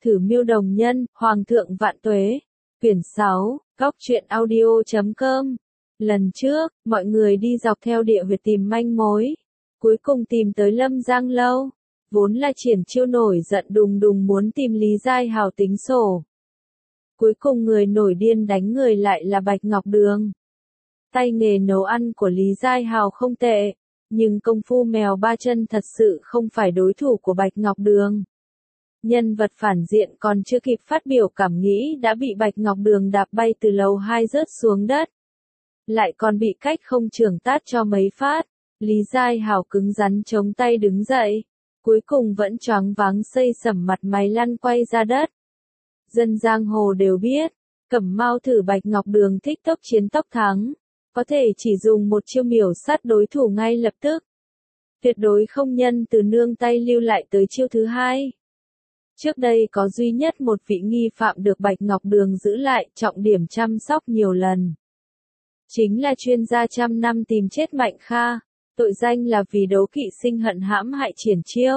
Thử miêu đồng nhân, Hoàng thượng vạn tuế. Quyển 6, Góc truyện audio.com. Lần trước, mọi người đi dọc theo địa huyệt tìm manh mối. Cuối cùng tìm tới Lâm Giang Lâu. Vốn là Triển Chiêu nổi giận đùng đùng muốn tìm Lý Giai Hào tính sổ. Cuối cùng người nổi điên đánh người lại là Bạch Ngọc Đường. Tay nghề nấu ăn của Lý Giai Hào không tệ, nhưng công phu mèo ba chân thật sự không phải đối thủ của Bạch Ngọc Đường. Nhân vật phản diện còn chưa kịp phát biểu cảm nghĩ đã bị Bạch Ngọc Đường đạp bay từ lầu 2 rớt xuống đất. Lại còn bị cách không trưởng tát cho mấy phát. Lý Giai Hào cứng rắn chống tay đứng dậy. Cuối cùng vẫn choáng váng xây sẩm mặt mày lăn quay ra đất. Dân giang hồ đều biết, Cẩm Mao thử Bạch Ngọc Đường thích tốc chiến tốc thắng. Có thể chỉ dùng một chiêu miểu sát đối thủ ngay lập tức. Tuyệt đối không nhân từ nương tay lưu lại tới chiêu thứ hai. Trước đây có duy nhất một vị nghi phạm được Bạch Ngọc Đường giữ lại trọng điểm chăm sóc nhiều lần. Chính là chuyên gia trăm năm tìm chết Mạnh Kha, tội danh là vì đấu kỵ sinh hận hãm hại Triển Chiêu.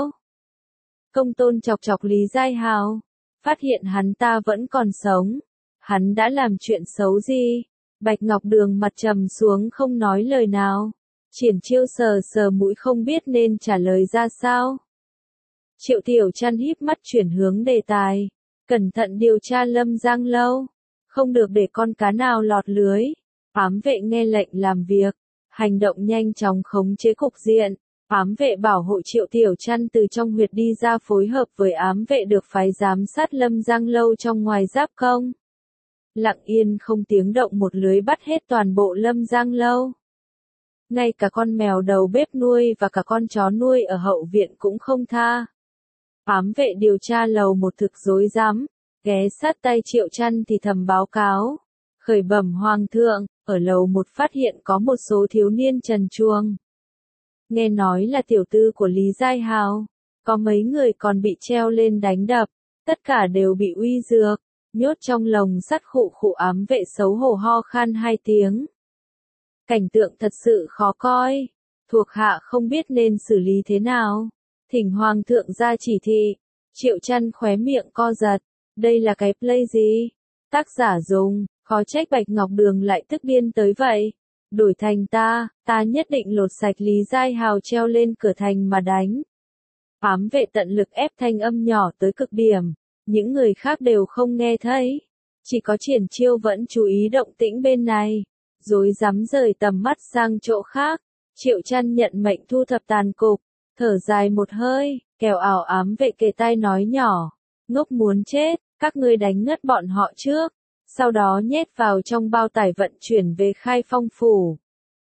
Công tôn chọc chọc Lý Giai Hào, phát hiện hắn ta vẫn còn sống. Hắn đã làm chuyện xấu gì? Bạch Ngọc Đường mặt trầm xuống không nói lời nào. Triển Chiêu sờ sờ mũi không biết nên trả lời ra sao. Triệu Tiểu Trăn híp mắt chuyển hướng đề tài. Cẩn thận điều tra Lâm Giang Lâu. Không được để con cá nào lọt lưới. Ám vệ nghe lệnh làm việc. Hành động nhanh chóng khống chế cục diện. Ám vệ bảo hộ Triệu Tiểu Trăn từ trong huyệt đi ra phối hợp với ám vệ được phái giám sát Lâm Giang Lâu trong ngoài giáp công. Lặng yên không tiếng động một lưới bắt hết toàn bộ Lâm Giang Lâu. Ngay cả con mèo đầu bếp nuôi và cả con chó nuôi ở hậu viện cũng không tha. Ám vệ điều tra lầu một thực rối rắm, ghé sát tay Triệu Trăn thì thầm báo cáo. Khởi bẩm Hoàng thượng, ở lầu một phát hiện có một số thiếu niên trần truồng. Nghe nói là tiểu tư của Lý Giai Hào, có mấy người còn bị treo lên đánh đập, tất cả đều bị uy dược, nhốt trong lồng sắt khụ khụ. Ám vệ xấu hổ ho khan 2 tiếng. Cảnh tượng thật sự khó coi, thuộc hạ không biết nên xử lý thế nào. Thỉnh Hoàng thượng ra chỉ thị. Triệu Trăn khóe miệng co giật, đây là cái play gì? Tác giả dùng, khó trách Bạch Ngọc Đường lại tức điên tới vậy. Đổi thành ta nhất định lột sạch Lý Giai Hào treo lên cửa thành mà đánh. Ám vệ tận lực ép thanh âm nhỏ tới cực điểm, những người khác đều không nghe thấy. Chỉ có Triển Chiêu vẫn chú ý động tĩnh bên này, rối rắm rời tầm mắt sang chỗ khác. Triệu Trăn nhận mệnh thu thập tàn cục, thở dài một hơi, kèo ảo ám vệ kề tai nói nhỏ. Ngốc muốn chết, các ngươi đánh ngất bọn họ trước. Sau đó nhét vào trong bao tải vận chuyển về Khai Phong phủ.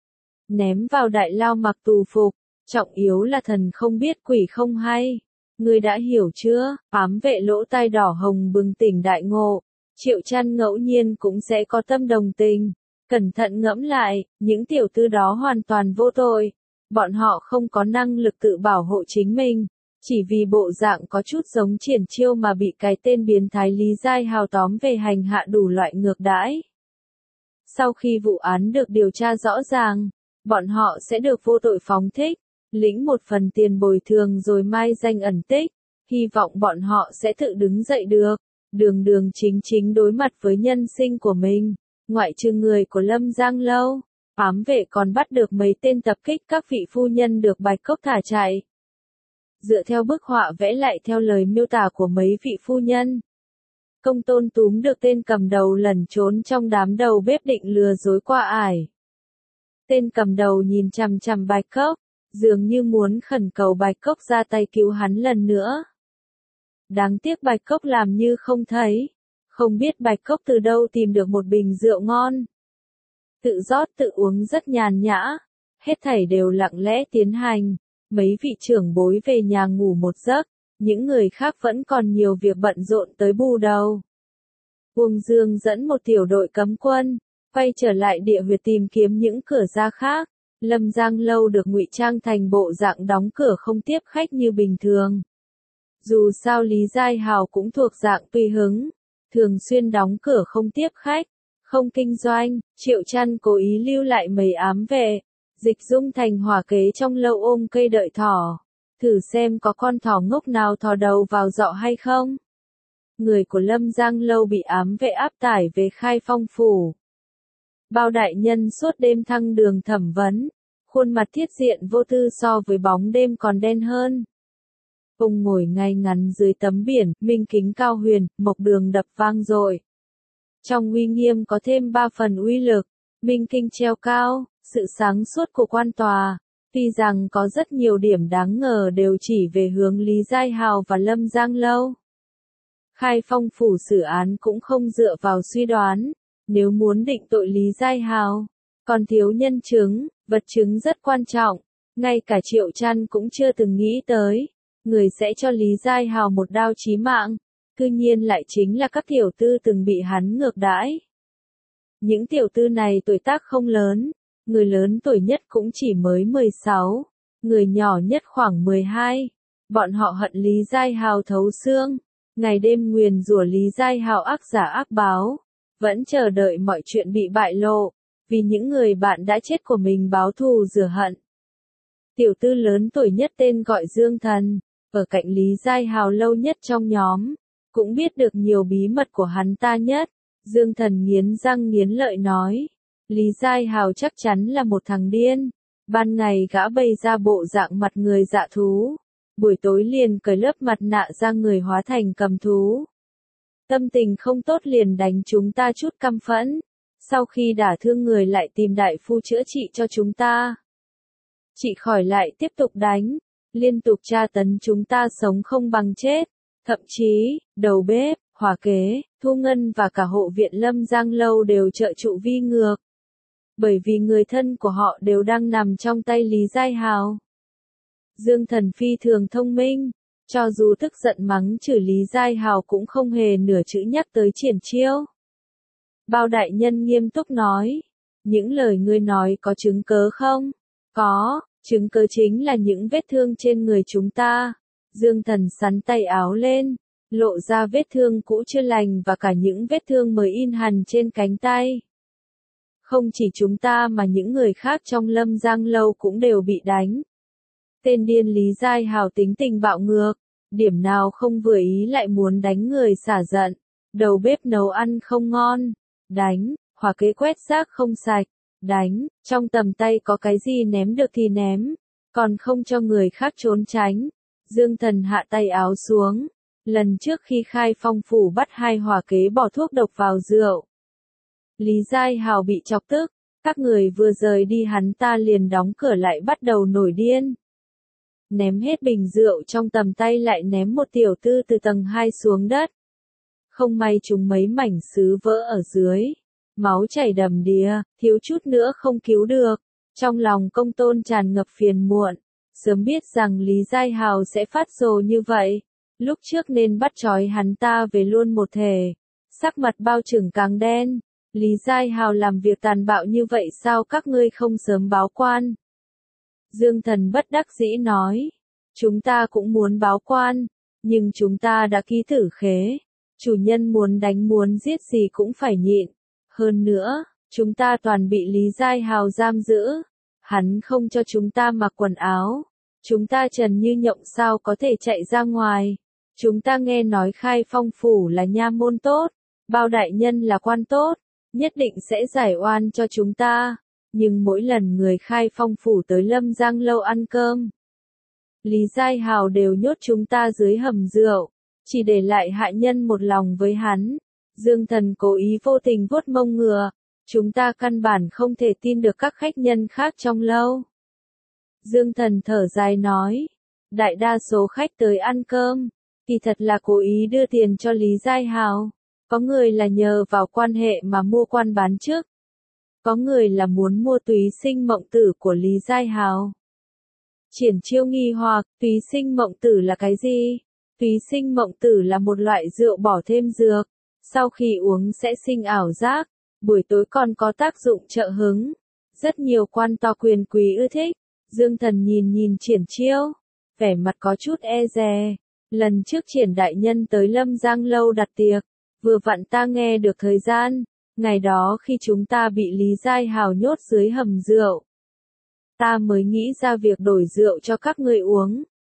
Ném vào đại lao mặc tù phục, trọng yếu là thần không biết quỷ không hay. Ngươi đã hiểu chưa? Ám vệ lỗ tai đỏ hồng bừng tỉnh đại ngộ. Triệu Trăn ngẫu nhiên cũng sẽ có tâm đồng tình. Cẩn thận ngẫm lại, những tiểu tư đó hoàn toàn vô tội. Bọn họ không có năng lực tự bảo hộ chính mình. Chỉ vì bộ dạng có chút giống Triển Chiêu mà bị cái tên biến thái Lý Giai Hào tóm về hành hạ đủ loại ngược đãi. Sau khi vụ án được điều tra rõ ràng, bọn họ sẽ được vô tội phóng thích, lĩnh một phần tiền bồi thường rồi mai danh ẩn tích. Hy vọng bọn họ sẽ tự đứng dậy được, đường đường chính chính đối mặt với nhân sinh của mình. Ngoại trừ người của Lâm Giang Lâu, ám vệ còn bắt được mấy tên tập kích các vị phu nhân được Bạch Cốc thả chạy. Dựa theo bức họa vẽ lại theo lời miêu tả của mấy vị phu nhân, Công Tôn túm được tên cầm đầu lẩn trốn trong đám đầu bếp định lừa dối qua ải. Tên cầm đầu nhìn chằm chằm Bạch Cốc, dường như muốn khẩn cầu Bạch Cốc ra tay cứu hắn lần nữa. Đáng tiếc Bạch Cốc làm như không thấy, không biết Bạch Cốc từ đâu tìm được một bình rượu ngon. Tự rót tự uống rất nhàn nhã, hết thảy đều lặng lẽ tiến hành. Mấy vị trưởng bối về nhà ngủ một giấc, những người khác vẫn còn nhiều việc bận rộn tới bù đầu. Uông Dương dẫn một tiểu đội cấm quân, quay trở lại địa huyệt tìm kiếm những cửa ra khác. Lâm Giang Lâu được ngụy trang thành bộ dạng đóng cửa không tiếp khách như bình thường. Dù sao Lý Giai Hào cũng thuộc dạng tùy hứng, thường xuyên đóng cửa không tiếp khách, không kinh doanh. Triệu Trăn cố ý lưu lại mấy ám vệ. Dịch dung thành hỏa kế trong lâu ôm cây đợi thỏ. Thử xem có con thỏ ngốc nào thò đầu vào giọ hay không. người của Lâm Giang Lâu bị ám vệ áp tải về Khai Phong phủ. Bao đại nhân suốt đêm thăng đường thẩm vấn, khuôn mặt thiết diện vô tư so với bóng đêm còn đen hơn. Ông ngồi ngay ngắn dưới tấm biển, minh kính cao huyền, mộc đường đập vang dội. Trong uy nghiêm có thêm 3 phần uy lực, minh kinh treo cao, sự sáng suốt của quan tòa. Tuy rằng có rất nhiều điểm đáng ngờ đều chỉ về hướng Lý Giai Hào và Lâm Giang Lâu. Khai Phong phủ xử án cũng không dựa vào suy đoán, nếu muốn định tội Lý Giai Hào, còn thiếu nhân chứng, vật chứng rất quan trọng, ngay cả Triệu Trăn cũng chưa từng nghĩ tới, người sẽ cho Lý Giai Hào một đao chí mạng, cư nhiên lại chính là các tiểu tư từng bị hắn ngược đãi. Những tiểu tư này tuổi tác không lớn, người lớn tuổi nhất cũng chỉ mới 16, người nhỏ nhất khoảng 12. Bọn họ hận Lý Giai Hào thấu xương, ngày đêm nguyền rủa Lý Giai Hào ác giả ác báo, vẫn chờ đợi mọi chuyện bị bại lộ, vì những người bạn đã chết của mình báo thù rửa hận. Tiểu tư lớn tuổi nhất tên gọi Dương Thần, ở cạnh Lý Giai Hào lâu nhất trong nhóm, cũng biết được nhiều bí mật của hắn ta nhất. Dương Thần nghiến răng nghiến lợi nói, Lý Giai Hào chắc chắn là một thằng điên. Ban ngày gã bày ra bộ dạng mặt người dạ thú, buổi tối liền cởi lớp mặt nạ ra người hóa thành cầm thú. Tâm tình không tốt liền đánh chúng ta chút căm phẫn, sau khi đả thương người lại tìm đại phu chữa trị cho chúng ta. Trị khỏi lại tiếp tục đánh, liên tục tra tấn chúng ta sống không bằng chết, thậm chí, đầu bếp, hỏa kế, thu ngân và cả hộ viện Lâm Giang Lâu đều trợ trụ vi ngược. Bởi vì người thân của họ đều đang nằm trong tay Lý Giai Hào. Dương Thần phi thường thông minh, cho dù tức giận mắng chửi Lý Giai Hào cũng không hề nửa chữ nhắc tới Triển Chiêu. Bao đại nhân nghiêm túc nói, những lời ngươi nói có chứng cớ không? Có, chứng cớ chính là những vết thương trên người chúng ta. Dương Thần sắn tay áo lên, lộ ra vết thương cũ chưa lành và cả những vết thương mới in hằn trên cánh tay. Không chỉ chúng ta mà những người khác trong Lâm Giang Lâu cũng đều bị đánh. Tên điên Lý Giai Hào tính tình bạo ngược, điểm nào không vừa ý lại muốn đánh người xả giận. Đầu bếp nấu ăn không ngon, đánh, hỏa kế quét rác không sạch, đánh, trong tầm tay có cái gì ném được thì ném, còn không cho người khác trốn tránh. Dương Thần hạ tay áo xuống, lần trước khi Khai Phong phủ bắt 2 hỏa kế bỏ thuốc độc vào rượu. Lý Giai Hào bị chọc tức, các người vừa rời đi hắn ta liền đóng cửa lại bắt đầu nổi điên. Ném hết bình rượu trong tầm tay lại ném một tiểu tư từ tầng 2 xuống đất. Không may chúng mấy mảnh sứ vỡ ở dưới. Máu chảy đầm đìa, thiếu chút nữa không cứu được. Trong lòng Công Tôn tràn ngập phiền muộn. Sớm biết rằng Lý Giai Hào sẽ phát rồ như vậy. Lúc trước nên bắt trói hắn ta về luôn một thể. Sắc mặt bao trừng càng đen. Lý Giai Hào làm việc tàn bạo như vậy sao các ngươi không sớm báo quan? Dương Thần bất đắc dĩ nói. Chúng ta cũng muốn báo quan, nhưng chúng ta đã ký tử khế. Chủ nhân muốn đánh muốn giết gì cũng phải nhịn. Hơn nữa, chúng ta toàn bị Lý Giai Hào giam giữ. Hắn không cho chúng ta mặc quần áo. Chúng ta trần như nhộng sao có thể chạy ra ngoài. Chúng ta nghe nói Khai Phong phủ là nha môn tốt, Bao đại nhân là quan tốt, nhất định sẽ giải oan cho chúng ta. Nhưng mỗi lần người Khai Phong phủ tới Lâm Giang Lâu ăn cơm, Lý Giai Hào đều nhốt chúng ta dưới hầm rượu, chỉ để lại hạ nhân một lòng với hắn. Dương Thần cố ý vô tình vuốt mông ngựa, chúng ta căn bản không thể tin được các khách nhân khác trong lâu. Dương Thần thở dài nói, đại đa số khách tới ăn cơm, thì thật là cố ý đưa tiền cho Lý Giai Hào. Có người là nhờ vào quan hệ mà mua quan bán chức. Có người là muốn mua túy sinh mộng tử của Lý Giai Hào. Triển Chiêu nghi hoặc, túy sinh mộng tử là cái gì? Túy sinh mộng tử là một loại rượu bỏ thêm dược. Sau khi uống sẽ sinh ảo giác. Buổi tối còn có tác dụng trợ hứng. Rất nhiều quan to quyền quý ưa thích. Dương Thần nhìn Triển Chiêu, vẻ mặt có chút e dè. Lần trước Triển đại nhân tới Lâm Giang Lâu đặt tiệc, vừa vặn ta nghe được thời gian, ngày đó khi chúng ta bị Lý Giai Hào nhốt dưới hầm rượu. Ta mới nghĩ ra việc đổi rượu cho các người uống,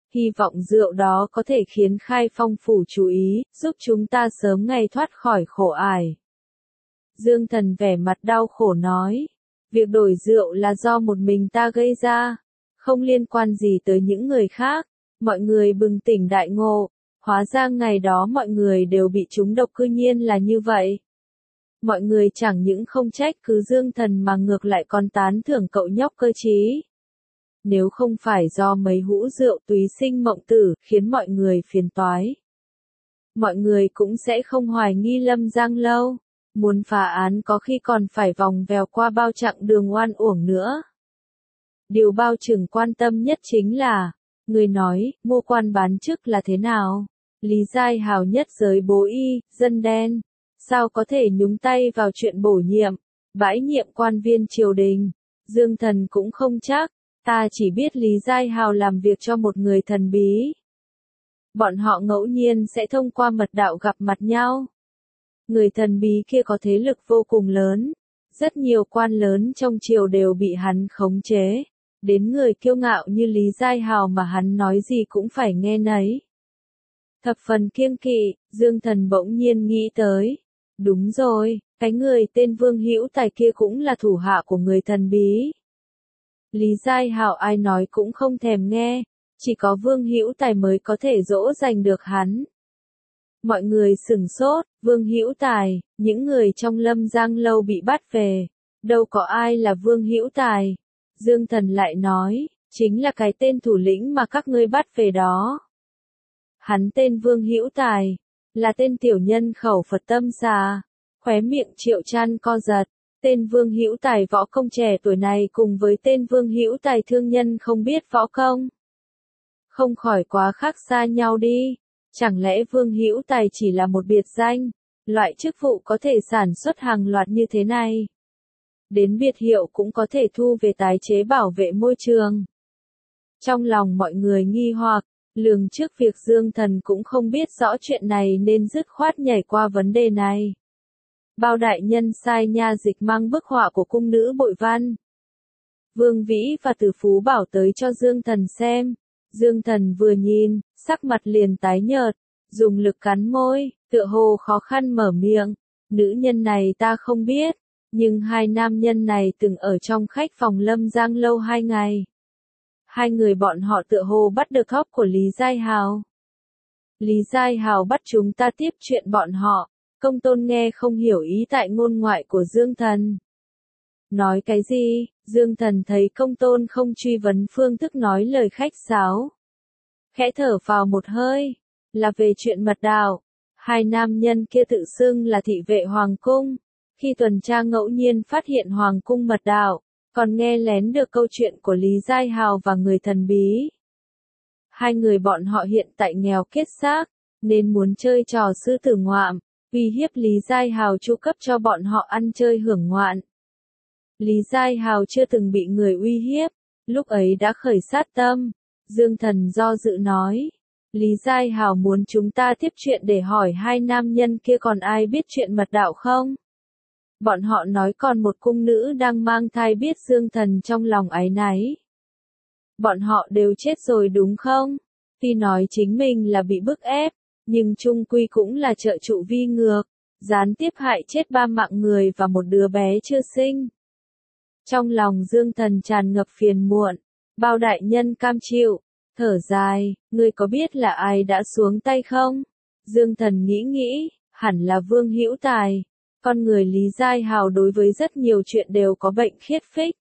Hy vọng rượu đó có thể khiến Khai Phong phủ chú ý, giúp chúng ta sớm ngày thoát khỏi khổ ải. Dương Thần vẻ mặt đau khổ nói, việc đổi rượu là do một mình ta gây ra, không liên quan gì tới những người khác. Mọi người bừng tỉnh đại ngộ, hóa ra ngày đó mọi người đều bị trúng độc, cư nhiên là như vậy. Mọi người chẳng những không trách cứ Dương Thần mà ngược lại còn tán thưởng cậu nhóc cơ trí. Nếu không phải do mấy hũ rượu túy sinh mộng tử khiến mọi người phiền toái, mọi người cũng sẽ không hoài nghi Lâm Giang Lâu. Muốn phá án có khi còn phải vòng vèo qua bao chặng đường oan uổng nữa. Điều bao trưởng quan tâm nhất chính là, người nói, mua quan bán chức là thế nào? Lý Giai Hào nhất giới bố y, dân đen. Sao có thể nhúng tay vào chuyện bổ nhiệm, bãi nhiệm quan viên triều đình? Dương Thần cũng không chắc, ta chỉ biết Lý Giai Hào làm việc cho một người thần bí. Bọn họ ngẫu nhiên sẽ thông qua mật đạo gặp mặt nhau. Người thần bí kia có thế lực vô cùng lớn, rất nhiều quan lớn trong triều đều bị hắn khống chế. Đến người kiêu ngạo như Lý Giai Hào mà hắn nói gì cũng phải nghe nấy. Thập phần kiêng kỵ, Dương Thần bỗng nhiên nghĩ tới. Đúng rồi, cái người tên Vương Hữu Tài kia cũng là thủ hạ của người thần bí. Lý Giai Hào ai nói cũng không thèm nghe, chỉ có Vương Hữu Tài mới có thể dỗ dành được hắn. Mọi người sửng sốt, Vương Hữu Tài, những người trong Lâm Giang Lâu bị bắt về, đâu có ai là Vương Hữu Tài. Dương Thần lại nói, chính là cái tên thủ lĩnh mà các ngươi bắt về đó. Hắn tên Vương Hữu Tài, là tên tiểu nhân khẩu Phật tâm xà. Khóe miệng Triệu Trăn co giật, tên Vương Hữu Tài võ công trẻ tuổi này cùng với tên Vương Hữu Tài thương nhân không biết võ công, không khỏi quá khác xa nhau đi. Chẳng lẽ Vương Hữu Tài chỉ là một biệt danh, loại chức vụ có thể sản xuất hàng loạt như thế này? Đến biệt hiệu cũng có thể thu về tái chế bảo vệ môi trường. Trong lòng mọi người nghi hoặc, lường trước việc Dương Thần cũng không biết rõ chuyện này nên dứt khoát nhảy qua vấn đề này. Bao đại nhân sai nha dịch mang bức họa của cung nữ Bội Văn, Vương Vĩ và Từ Phú Bảo tới cho Dương Thần xem. Dương Thần vừa nhìn, sắc mặt liền tái nhợt, dùng lực cắn môi, tựa hồ khó khăn mở miệng. Nữ nhân này ta không biết, nhưng hai nam nhân này từng ở trong khách phòng Lâm Giang Lâu 2 ngày. Hai người bọn họ tựa hồ bắt được thóp của Lý Giai Hào. Lý Giai Hào bắt chúng ta tiếp chuyện bọn họ. Công Tôn nghe không hiểu ý tại ngôn ngoại của Dương Thần. Nói cái gì? Dương Thần thấy Công Tôn không truy vấn phương thức nói lời khách sáo, khẽ thở vào một hơi, là về chuyện mật đạo. Hai nam nhân kia tự xưng là thị vệ hoàng cung, khi tuần tra ngẫu nhiên phát hiện hoàng cung mật đạo, còn nghe lén được câu chuyện của Lý Giai Hào và người thần bí. Hai người bọn họ hiện tại nghèo kết xác, nên muốn chơi trò sư tử ngoạm, uy hiếp Lý Giai Hào chu cấp cho bọn họ ăn chơi hưởng ngoạn. Lý Giai Hào chưa từng bị người uy hiếp, lúc ấy đã khởi sát tâm. Dương Thần do dự nói, Lý Giai Hào muốn chúng ta tiếp chuyện để hỏi hai nam nhân kia còn ai biết chuyện mật đạo không? Bọn họ nói còn một cung nữ đang mang thai, biết Dương Thần trong lòng áy náy. Bọn họ đều chết rồi đúng không? Tuy nói chính mình là bị bức ép, nhưng chung quy cũng là trợ trụ vi ngược, gián tiếp hại chết 3 mạng người và một đứa bé chưa sinh. Trong lòng Dương Thần tràn ngập phiền muộn, Bao đại nhân cam chịu, thở dài, ngươi có biết là ai đã xuống tay không? Dương Thần nghĩ, hẳn là Vương Hữu Tài. Con người Lý Giai Hào đối với rất nhiều chuyện đều có bệnh khiết phích.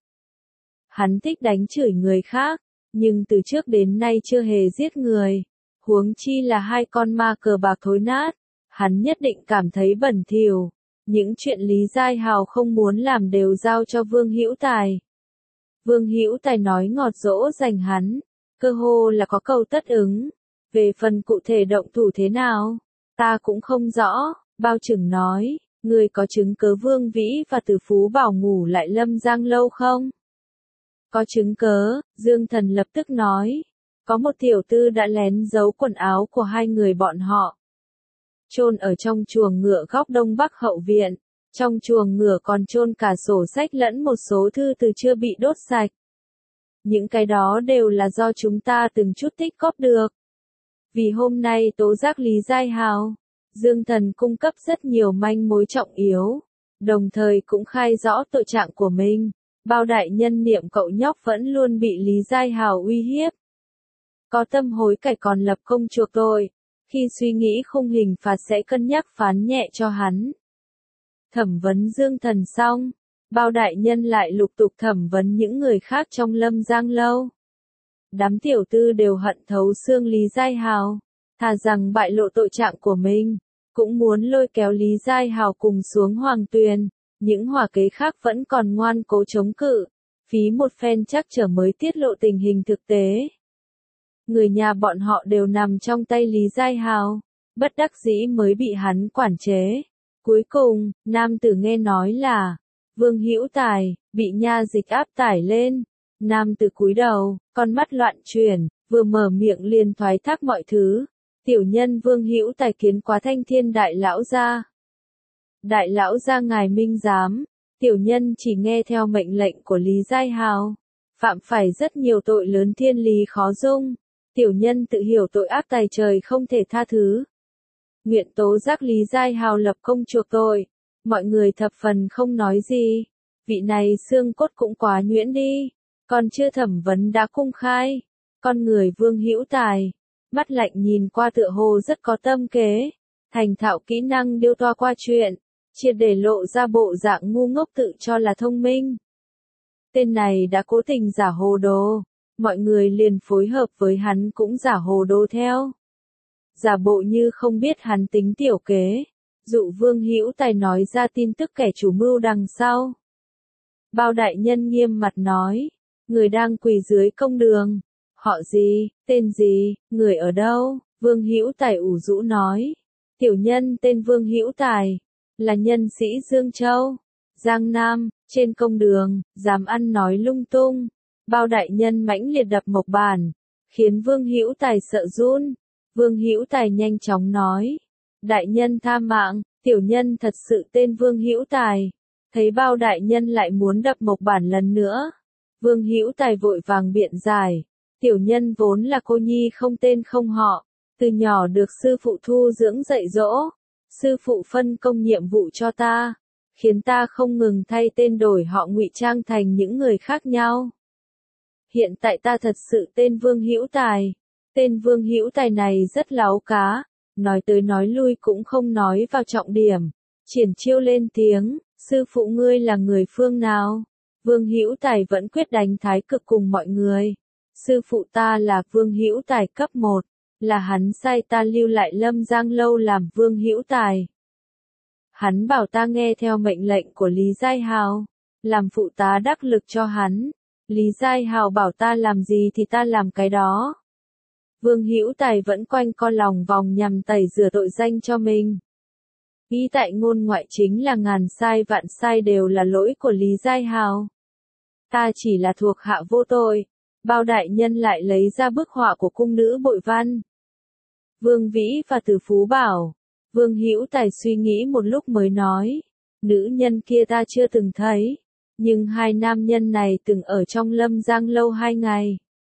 Hắn thích đánh chửi người khác, nhưng từ trước đến nay chưa hề giết người. Huống chi là hai con ma cờ bạc thối nát, hắn nhất định cảm thấy bẩn thỉu. Những chuyện Lý Giai Hào không muốn làm đều giao cho Vương Hữu Tài. Vương Hữu Tài nói ngọt dỗ dành hắn, cơ hồ là có câu tất ứng. Về phần cụ thể động thủ thế nào, ta cũng không rõ. Bao Trừng nói, người có chứng cớ Vương Vĩ và Từ Phú Bảo ngủ lại Lâm Giang Lâu không? Có chứng cớ, Dương Thần lập tức nói. Có một tiểu tư đã lén giấu quần áo của hai người bọn họ, chôn ở trong chuồng ngựa góc đông bắc hậu viện. Trong chuồng ngựa còn chôn cả sổ sách lẫn một số thư từ chưa bị đốt sạch. những cái đó đều là do chúng ta từng chút tích góp được. Vì hôm nay tố giác Lý Giai Hào, Dương Thần cung cấp rất nhiều manh mối trọng yếu, đồng thời cũng khai rõ tội trạng của mình. Bao đại nhân niệm cậu nhóc vẫn luôn bị Lý Giai Hào uy hiếp. Có tâm hối cải còn lập công chuộc tội, khi suy nghĩ khung hình phạt sẽ cân nhắc phán nhẹ cho hắn. Thẩm vấn Dương Thần xong, Bao đại nhân lại lục tục thẩm vấn những người khác trong Lâm Giang Lâu. Đám tiểu tư đều hận thấu xương Lý Giai Hào, thà rằng bại lộ tội trạng của mình, cũng muốn lôi kéo Lý Giai Hào cùng xuống Hoàng Tuyền. Những hỏa kế khác vẫn còn ngoan cố chống cự, phí một phen trắc trở mới tiết lộ tình hình thực tế. Người nhà bọn họ đều nằm trong tay Lý Giai Hào, bất đắc dĩ mới bị hắn quản chế. Cuối cùng, nam tử nghe nói là Vương Hữu Tài bị nha dịch áp tải lên. Nam tử cúi đầu, con mắt loạn chuyển, vừa mở miệng liền thoái thác mọi thứ. Tiểu nhân Vương Hữu Tài kiến quá Thanh Thiên đại lão gia. Đại lão gia ngài minh giám, tiểu nhân chỉ nghe theo mệnh lệnh của Lý Giai Hào, phạm phải rất nhiều tội lớn thiên lý khó dung. Tiểu nhân tự hiểu tội ác tày trời không thể tha thứ. Nguyện tố giác Lý Giai Hào lập công chuộc tội. Mọi người thập phần không nói gì. Vị này xương cốt cũng quá nhuyễn đi. Còn chưa thẩm vấn đã công khai. Con người Vương Hữu Tài, mắt lạnh nhìn qua tựa hồ rất có tâm kế. Thành thạo kỹ năng điêu toa qua chuyện, triệt để lộ ra bộ dạng ngu ngốc tự cho là thông minh. Tên này đã cố tình giả hồ đồ. Mọi người liền phối hợp với hắn cũng giả hồ đồ theo. Giả bộ như không biết hắn tính tiểu kế, dụ Vương Hữu Tài nói ra tin tức kẻ chủ mưu đằng sau. Bao đại nhân nghiêm mặt nói, người đang quỳ dưới công đường, họ gì, tên gì, người ở đâu? Vương Hữu Tài ủ rũ nói, tiểu nhân tên Vương Hữu Tài, là nhân sĩ Dương Châu, Giang Nam, trên công đường, dám ăn nói lung tung. Bao đại nhân mãnh liệt đập mộc bàn, khiến Vương Hữu Tài sợ run. Vương Hữu Tài nhanh chóng nói, đại nhân tha mạng, tiểu nhân thật sự tên Vương Hữu Tài. Thấy Bao đại nhân lại muốn đập mộc bản lần nữa, Vương Hữu Tài vội vàng biện giải, tiểu nhân vốn là cô nhi không tên không họ, từ nhỏ được sư phụ thu dưỡng dạy dỗ, sư phụ phân công nhiệm vụ cho ta, khiến ta không ngừng thay tên đổi họ ngụy trang thành những người khác nhau. Hiện tại ta thật sự tên Vương Hữu Tài. Tên Vương Hữu Tài này rất láo cá, nói tới nói lui cũng không nói vào trọng điểm. Triển Chiêu lên tiếng, sư phụ ngươi là người phương nào? Vương Hữu Tài vẫn quyết đánh thái cực cùng mọi người. Sư phụ ta là Vương Hữu Tài cấp 1, là hắn sai ta lưu lại Lâm Giang Lâu làm Vương Hữu Tài. Hắn bảo ta nghe theo mệnh lệnh của Lý Giai Hào, làm phụ tá đắc lực cho hắn. Lý Giai Hào bảo ta làm gì thì ta làm cái đó. Vương Hữu Tài vẫn quanh co lòng vòng nhằm tẩy rửa tội danh cho mình. Ý tại ngôn ngoại chính là ngàn sai vạn sai đều là lỗi của Lý Giai Hào. Ta chỉ là thuộc hạ vô tội. Bao đại nhân lại lấy ra bức họa của cung nữ Bội Văn. Vương Vĩ và Từ Phú bảo. Vương Hữu Tài suy nghĩ một lúc mới nói. Nữ nhân kia ta chưa từng thấy. Nhưng hai nam nhân này từng ở trong Lâm Giang Lâu 2 ngày.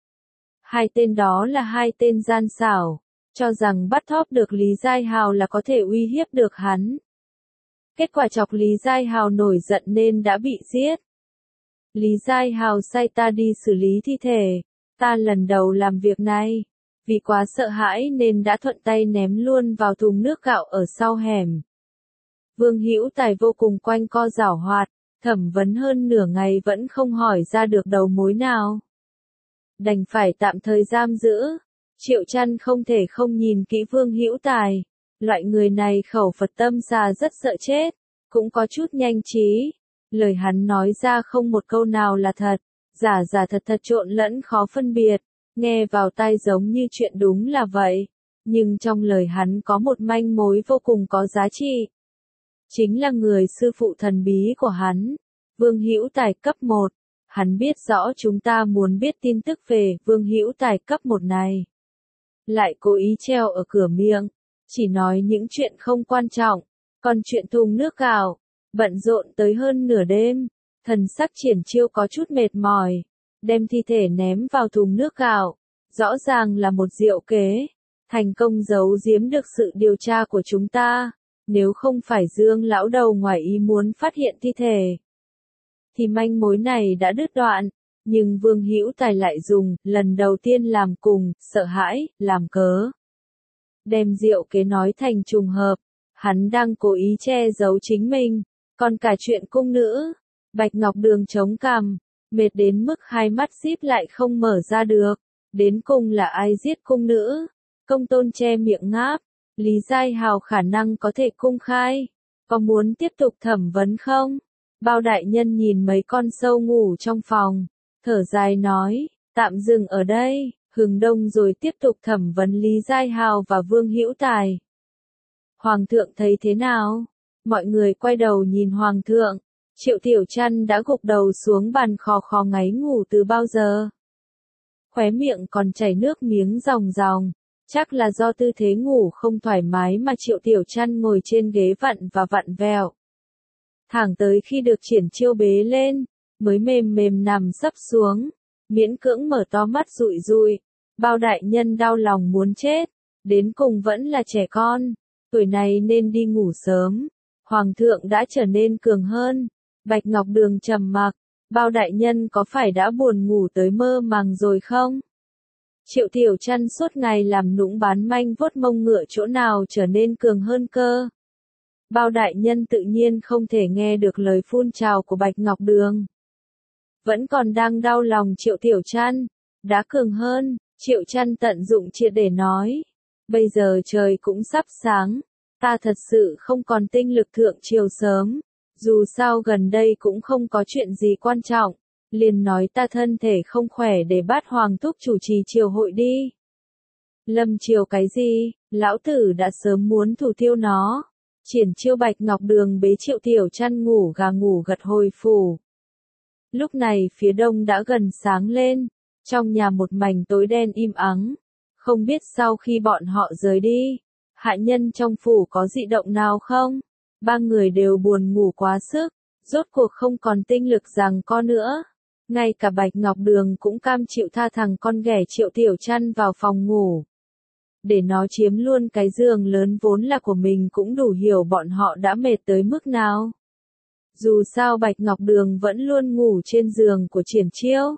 Hai tên đó là hai tên gian xảo, cho rằng bắt thóp được Lý Giai Hào là có thể uy hiếp được hắn. Kết quả chọc Lý Giai Hào nổi giận nên đã bị giết. Lý Giai Hào sai ta đi xử lý thi thể, ta lần đầu làm việc này, vì quá sợ hãi nên đã thuận tay ném luôn vào thùng nước gạo ở sau hẻm. Vương Hữu Tài vô cùng quanh co giảo hoạt, thẩm vấn hơn nửa ngày vẫn không hỏi ra được đầu mối nào. Đành phải tạm thời giam giữ. Triệu Chăn không thể không nhìn kỹ Vương Hữu Tài. Loại người này khẩu Phật tâm xà rất sợ chết, cũng có chút nhanh trí. Lời hắn nói ra không một câu nào là thật, giả giả thật thật trộn lẫn khó phân biệt, nghe vào tai giống như chuyện đúng là vậy. Nhưng trong lời hắn có một manh mối vô cùng có giá trị. Chính là người sư phụ thần bí của hắn, Vương Hữu Tài cấp 1. Hắn biết rõ chúng ta muốn biết tin tức về Vương Hữu Tài cấp 1 này. Lại cố ý treo ở cửa miệng, chỉ nói những chuyện không quan trọng, còn chuyện thùng nước gạo, bận rộn tới hơn nửa đêm, thần sắc Triển Chiêu có chút mệt mỏi. đem thi thể ném vào thùng nước gạo. Rõ ràng là một diệu kế, thành công giấu giếm được sự điều tra của chúng ta. Nếu không phải Dương lão đầu ngoài ý muốn phát hiện thi thể, thì manh mối này đã đứt đoạn. Nhưng Vương Hữu Tài lại dùng lần đầu tiên làm cùng, sợ hãi, làm cớ. Đem diệu kế nói thành trùng hợp. Hắn đang cố ý che giấu chính mình. Còn cả chuyện cung nữ, Bạch Ngọc Đường chống cằm, mệt đến mức hai mắt díp lại không mở ra được. Đến cùng là ai giết cung nữ? Công Tôn che miệng ngáp. Lý Giai Hào khả năng có thể cung khai. Có muốn tiếp tục thẩm vấn không? Bao đại nhân nhìn mấy con sâu ngủ trong phòng, thở dài nói, tạm dừng ở đây, hừng đông rồi tiếp tục thẩm vấn Lý Giai Hào và Vương Hữu Tài. Hoàng thượng thấy thế nào? Mọi người quay đầu nhìn Hoàng thượng. Triệu Tiểu Trăn đã gục đầu xuống bàn khò khò ngáy ngủ từ bao giờ. Khóe miệng còn chảy nước miếng ròng ròng. Chắc là do tư thế ngủ không thoải mái mà Triệu Tiểu Trăn ngồi trên ghế vặn và vặn vẹo. Thẳng tới khi được Triển Chiêu bế lên, mới mềm mềm nằm sấp xuống, miễn cưỡng mở to mắt rụi rụi. Bao đại nhân đau lòng muốn chết, đến cùng vẫn là trẻ con, tuổi này nên đi ngủ sớm. Hoàng thượng đã trở nên cường hơn. Bạch Ngọc Đường trầm mặc, Bao đại nhân có phải đã buồn ngủ tới mơ màng rồi không? Triệu Tiểu Trăn suốt ngày làm nũng bán manh vuốt mông ngựa chỗ nào trở nên cường hơn cơ. Bao đại nhân tự nhiên không thể nghe được lời phun trào của Bạch Ngọc Đường. Vẫn còn đang đau lòng Triệu Tiểu Trăn, đã cường hơn, Triệu Trăn tận dụng triệt để nói. Bây giờ trời cũng sắp sáng, ta thật sự không còn tinh lực thượng triều sớm, dù sao gần đây cũng không có chuyện gì quan trọng, liền nói ta thân thể không khỏe để bắt Hoàng thúc chủ trì triều hội đi. Lâm triều cái gì, lão tử đã sớm muốn thủ tiêu nó. Triển Chiêu Bạch Ngọc Đường bế Triệu Tiểu Trăn ngủ gà ngủ gật hồi phủ. Lúc này phía đông đã gần sáng lên, trong nhà một mảnh tối đen im ắng. Không biết sau khi bọn họ rời đi, hạ nhân trong phủ có dị động nào không? Ba người đều buồn ngủ quá sức, rốt cuộc không còn tinh lực giằng co nữa. Ngay cả Bạch Ngọc Đường cũng cam chịu tha thằng con ghẻ Triệu Tiểu Trăn vào phòng ngủ. Để nó chiếm luôn cái giường lớn vốn là của mình cũng đủ hiểu bọn họ đã mệt tới mức nào. Dù sao Bạch Ngọc Đường vẫn luôn ngủ trên giường của Triển Chiêu.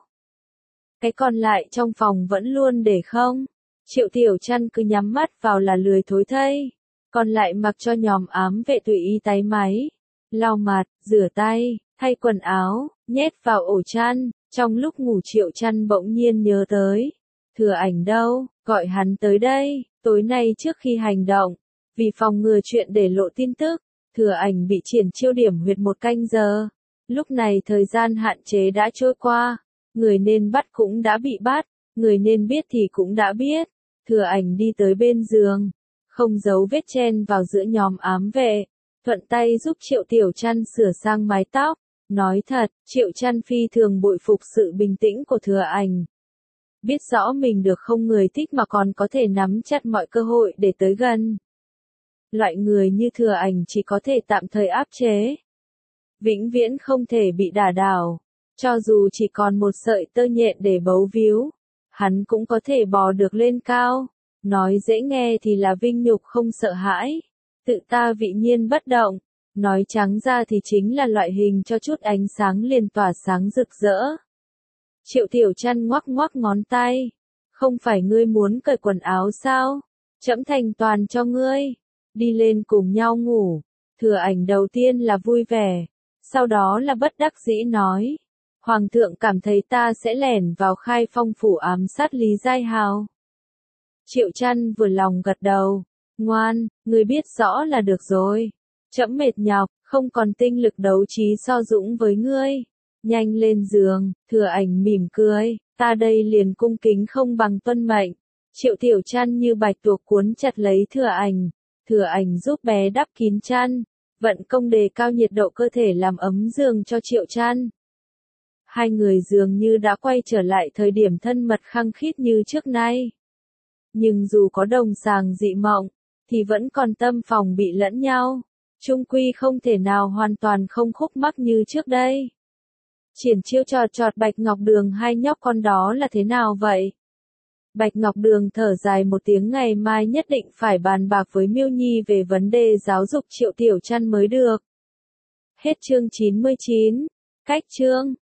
Cái còn lại trong phòng vẫn luôn để không. Triệu Tiểu Trăn cứ nhắm mắt vào là lười thối thây. Còn lại mặc cho nhóm ám vệ tùy ý táy máy, lau mặt, rửa tay, thay quần áo, nhét vào ổ chăn. Trong lúc ngủ Triệu Trăn bỗng nhiên nhớ tới. Thừa Ảnh đâu, gọi hắn tới đây, tối nay trước khi hành động. Vì phòng ngừa chuyện để lộ tin tức, Thừa Ảnh bị Triển Chiêu điểm huyệt 1 canh giờ. Lúc này thời gian hạn chế đã trôi qua. Người nên bắt cũng đã bị bắt, người nên biết thì cũng đã biết. Thừa Ảnh đi tới bên giường, không giấu vết chen vào giữa nhóm ám vệ, thuận tay giúp Triệu Tiểu Trăn sửa sang mái tóc. Nói thật, Triệu Trăn phi thường bội phục sự bình tĩnh của Thừa Ảnh. Biết rõ mình được không người thích mà còn có thể nắm chặt mọi cơ hội để tới gần. Loại người như Thừa Ảnh chỉ có thể tạm thời áp chế, vĩnh viễn không thể bị đả đảo. Cho dù chỉ còn một sợi tơ nhện để bấu víu, hắn cũng có thể bò được lên cao. Nói dễ nghe thì là vinh nhục không sợ hãi, tự ta vị nhiên bất động. Nói trắng ra thì chính là loại hình cho chút ánh sáng liền tỏa sáng rực rỡ. Triệu Tiểu Trăn ngoắc ngoắc ngón tay. Không phải ngươi muốn cởi quần áo sao? Trẫm thành toàn cho ngươi. Đi lên cùng nhau ngủ. Thừa Ảnh đầu tiên là vui vẻ, sau đó là bất đắc dĩ nói. Hoàng thượng cảm thấy ta sẽ lẻn vào Khai Phong phủ ám sát Lý Giai Hào. Triệu Trăn vừa lòng gật đầu. Ngoan, ngươi biết rõ là được rồi. Trẫm mệt nhọc, không còn tinh lực đấu trí so dũng với ngươi. Nhanh lên giường, Thừa Ảnh mỉm cười, ta đây liền cung kính không bằng tuân mệnh. Triệu Tiểu Trăn như bạch tuộc cuốn chặt lấy Thừa Ảnh. Thừa Ảnh giúp bé đắp kín chăn, vận công đề cao nhiệt độ cơ thể làm ấm giường cho Triệu Trăn. Hai người dường như đã quay trở lại thời điểm thân mật khăng khít như trước nay. Nhưng dù có đồng sàng dị mộng, thì vẫn còn tâm phòng bị lẫn nhau. Chung quy không thể nào hoàn toàn không khúc mắc như trước đây. Triển Chiêu trò trọt Bạch Ngọc Đường, hai nhóc con đó là thế nào vậy? Bạch Ngọc Đường thở dài một tiếng, ngày mai nhất định phải bàn bạc với Miêu Nhi về vấn đề giáo dục Triệu Tiểu Trăn mới được. Hết chương 99. Cách chương